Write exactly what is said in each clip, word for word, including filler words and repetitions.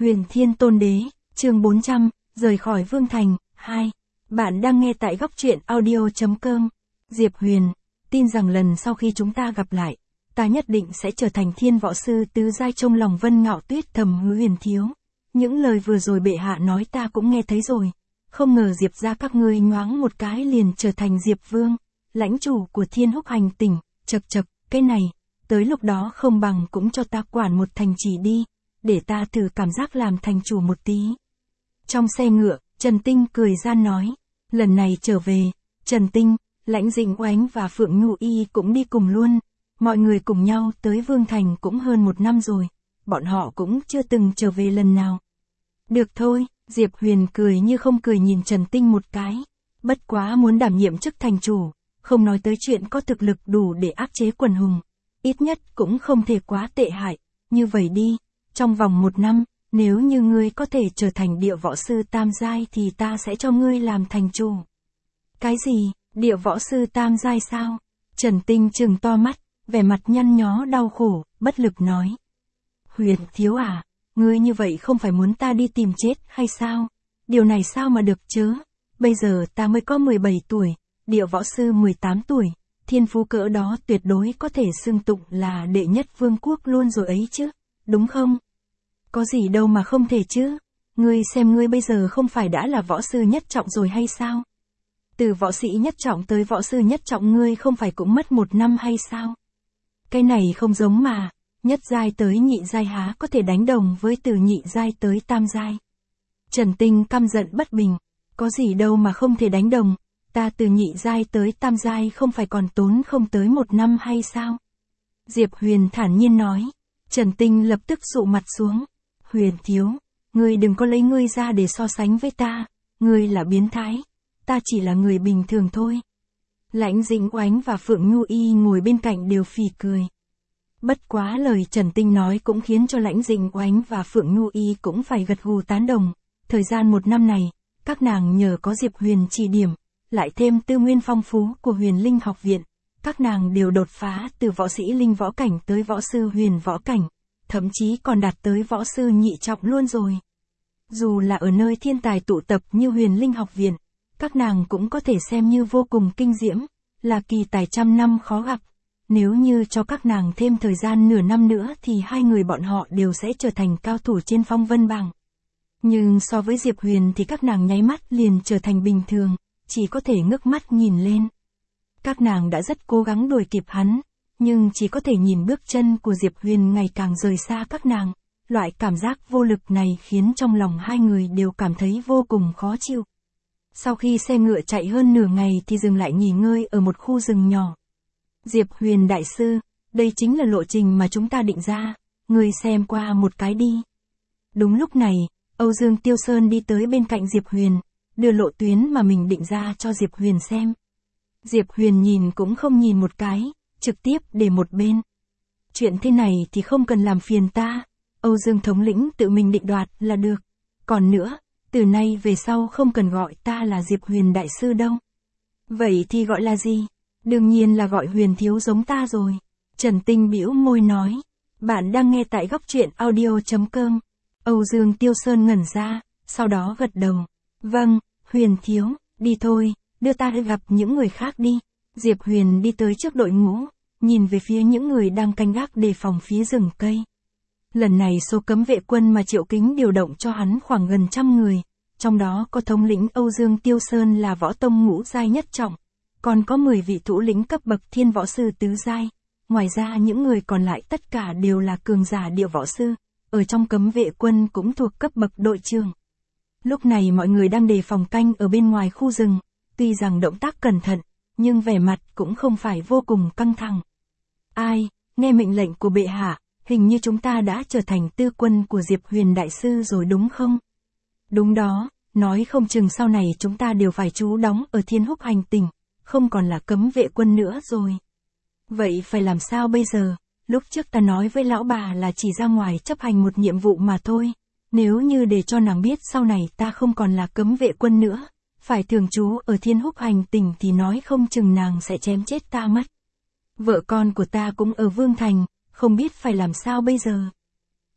Huyền Thiên Tôn Đế, chương bốn trăm, rời khỏi Vương Thành, hai. Bạn đang nghe tại góc truyện audio chấm com. Diệp Huyền, tin rằng lần sau khi chúng ta gặp lại, ta nhất định sẽ trở thành thiên võ sư tứ giai. Trong lòng Vân Ngạo Tuyết thầm hứa Huyền thiếu. Những lời vừa rồi bệ hạ nói ta cũng nghe thấy rồi. Không ngờ Diệp ra các ngươi nhoáng một cái liền trở thành Diệp Vương, lãnh chủ của Thiên Húc Hành tỉnh. Chật chật, cái này, tới lúc đó không bằng cũng cho ta quản một thành trì đi, để ta thử cảm giác làm thành chủ một tí. Trong xe ngựa, Trần Tinh cười gian nói, lần này trở về, Trần Tinh, Lãnh Dĩnh Oánh và Phượng Nhu Y cũng đi cùng luôn. Mọi người cùng nhau tới Vương Thành cũng hơn một năm rồi, bọn họ cũng chưa từng trở về lần nào. Được thôi, Diệp Huyền cười như không cười nhìn Trần Tinh một cái, bất quá muốn đảm nhiệm chức thành chủ, không nói tới chuyện có thực lực đủ để áp chế quần hùng, ít nhất cũng không thể quá tệ hại. Như vậy đi, trong vòng một năm, nếu như ngươi có thể trở thành địa võ sư tam giai thì ta sẽ cho ngươi làm thành chủ. Cái gì, địa võ sư tam giai sao? Trần Tinh trừng to mắt, vẻ mặt nhăn nhó đau khổ, bất lực nói. Huyền thiếu à, ngươi như vậy không phải muốn ta đi tìm chết hay sao? Điều này sao mà được chứ? Bây giờ ta mới có mười bảy tuổi, địa võ sư mười tám tuổi, thiên phú cỡ đó tuyệt đối có thể xưng tụng là đệ nhất vương quốc luôn rồi ấy chứ, đúng không? Có gì đâu mà không thể chứ, ngươi xem ngươi bây giờ không phải đã là võ sư nhất trọng rồi hay sao? Từ võ sĩ nhất trọng tới võ sư nhất trọng ngươi không phải cũng mất một năm hay sao? Cái này không giống mà, nhất giai tới nhị giai há có thể đánh đồng với từ nhị giai tới tam giai. Trần Tinh căm giận bất bình, có gì đâu mà không thể đánh đồng, ta từ nhị giai tới tam giai không phải còn tốn không tới một năm hay sao? Diệp Huyền thản nhiên nói. Trần Tinh lập tức sụ mặt xuống. Huyền thiếu, ngươi đừng có lấy ngươi ra để so sánh với ta, ngươi là biến thái, ta chỉ là người bình thường thôi. Lãnh Dĩnh Oánh và Phượng Nhu Y ngồi bên cạnh đều phì cười. Bất quá lời Trần Tinh nói cũng khiến cho Lãnh Dĩnh Oánh và Phượng Nhu Y cũng phải gật gù tán đồng. Thời gian một năm này, các nàng nhờ có Diệp Huyền chỉ điểm, lại thêm tư nguyên phong phú của Huyền Linh học viện, các nàng đều đột phá từ võ sĩ linh võ cảnh tới võ sư huyền võ cảnh, thậm chí còn đạt tới võ sư nhị trọng luôn rồi. Dù là ở nơi thiên tài tụ tập như Huyền Linh học viện, các nàng cũng có thể xem như vô cùng kinh diễm, là kỳ tài trăm năm khó gặp. Nếu như cho các nàng thêm thời gian nửa năm nữa thì hai người bọn họ đều sẽ trở thành cao thủ trên phong vân bảng. Nhưng so với Diệp Huyền thì các nàng nháy mắt liền trở thành bình thường, chỉ có thể ngước mắt nhìn lên. Các nàng đã rất cố gắng đuổi kịp hắn, nhưng chỉ có thể nhìn bước chân của Diệp Huyền ngày càng rời xa các nàng. Loại cảm giác vô lực này khiến trong lòng hai người đều cảm thấy vô cùng khó chịu. Sau khi xe ngựa chạy hơn nửa ngày thì dừng lại nghỉ ngơi ở một khu rừng nhỏ. Diệp Huyền đại sư, đây chính là lộ trình mà chúng ta định ra, ngươi xem qua một cái đi. Đúng lúc này, Âu Dương Tiêu Sơn đi tới bên cạnh Diệp Huyền, đưa lộ tuyến mà mình định ra cho Diệp Huyền xem. Diệp Huyền nhìn cũng không nhìn một cái, trực tiếp để một bên. Chuyện thế này thì không cần làm phiền ta, Âu Dương thống lĩnh tự mình định đoạt là được. Còn nữa, từ nay về sau không cần gọi ta là Diệp Huyền đại sư đâu. Vậy thì gọi là gì? Đương nhiên là gọi Huyền thiếu giống ta rồi. Trần Tinh bĩu môi nói. Bạn đang nghe tại góc truyện audio chấm com. Âu Dương Tiêu Sơn ngẩn ra, sau đó gật đầu. Vâng, Huyền thiếu, đi thôi, đưa ta đi gặp những người khác đi. Diệp Huyền đi tới trước đội ngũ, nhìn về phía những người đang canh gác đề phòng phía rừng cây. Lần này số cấm vệ quân mà Triệu Kính điều động cho hắn khoảng gần trăm người, trong đó có thống lĩnh Âu Dương Tiêu Sơn là võ tông ngũ giai nhất trọng, còn có mười vị thủ lĩnh cấp bậc thiên võ sư tứ giai. Ngoài ra những người còn lại tất cả đều là cường giả địa võ sư, ở trong cấm vệ quân cũng thuộc cấp bậc đội trưởng. Lúc này mọi người đang đề phòng canh ở bên ngoài khu rừng, tuy rằng động tác cẩn thận, nhưng vẻ mặt cũng không phải vô cùng căng thẳng. Ai, nghe mệnh lệnh của bệ hạ, hình như chúng ta đã trở thành tư quân của Diệp Huyền đại sư rồi đúng không? Đúng đó, nói không chừng sau này chúng ta đều phải trú đóng ở Thiên Húc Hành tỉnh, không còn là cấm vệ quân nữa rồi. Vậy phải làm sao bây giờ? Lúc trước ta nói với lão bà là chỉ ra ngoài chấp hành một nhiệm vụ mà thôi. Nếu như để cho nàng biết sau này ta không còn là cấm vệ quân nữa, phải thường trú ở Thiên Húc Hành tỉnh thì nói không chừng nàng sẽ chém chết ta mất. Vợ con của ta cũng ở Vương Thành, không biết phải làm sao bây giờ.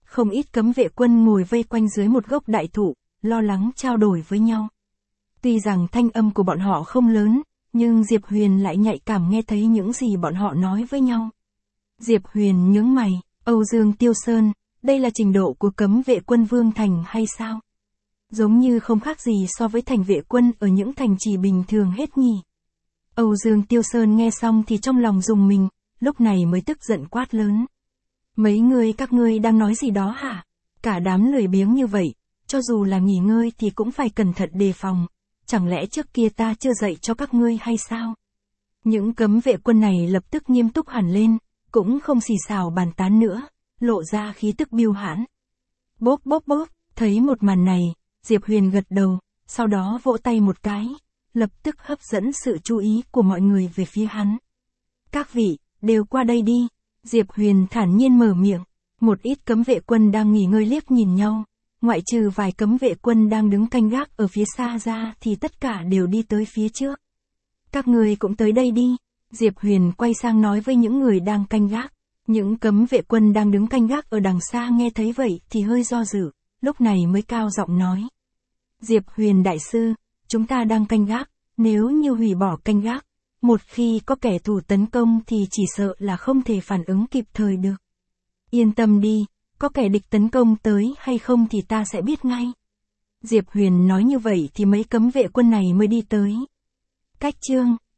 Không ít cấm vệ quân ngồi vây quanh dưới một gốc đại thụ, lo lắng trao đổi với nhau. Tuy rằng thanh âm của bọn họ không lớn, nhưng Diệp Huyền lại nhạy cảm nghe thấy những gì bọn họ nói với nhau. Diệp Huyền nhướng mày, Âu Dương Tiêu Sơn, đây là trình độ của cấm vệ quân Vương Thành hay sao? Giống như không khác gì so với thành vệ quân ở những thành trì bình thường hết nhỉ. Âu Dương Tiêu Sơn nghe xong thì trong lòng rùng mình, lúc này mới tức giận quát lớn. Mấy người các ngươi đang nói gì đó hả? Cả đám lười biếng như vậy, cho dù là nghỉ ngơi thì cũng phải cẩn thận đề phòng. Chẳng lẽ trước kia ta chưa dạy cho các ngươi hay sao? Những cấm vệ quân này lập tức nghiêm túc hẳn lên, cũng không xì xào bàn tán nữa, lộ ra khí tức biêu hãn. Bốp bốp bốp, thấy một màn này, Diệp Huyền gật đầu, sau đó vỗ tay một cái, lập tức hấp dẫn sự chú ý của mọi người về phía hắn. Các vị, đều qua đây đi, Diệp Huyền thản nhiên mở miệng, một ít cấm vệ quân đang nghỉ ngơi liếc nhìn nhau, ngoại trừ vài cấm vệ quân đang đứng canh gác ở phía xa ra thì tất cả đều đi tới phía trước. Các người cũng tới đây đi, Diệp Huyền quay sang nói với những người đang canh gác. Những cấm vệ quân đang đứng canh gác ở đằng xa nghe thấy vậy thì hơi do dự, lúc này mới cao giọng nói. Diệp Huyền đại sư, chúng ta đang canh gác, nếu như hủy bỏ canh gác, một khi có kẻ thù tấn công thì chỉ sợ là không thể phản ứng kịp thời được. Yên tâm đi, có kẻ địch tấn công tới hay không thì ta sẽ biết ngay. Diệp Huyền nói như vậy thì mấy cấm vệ quân này mới đi tới. Cách chương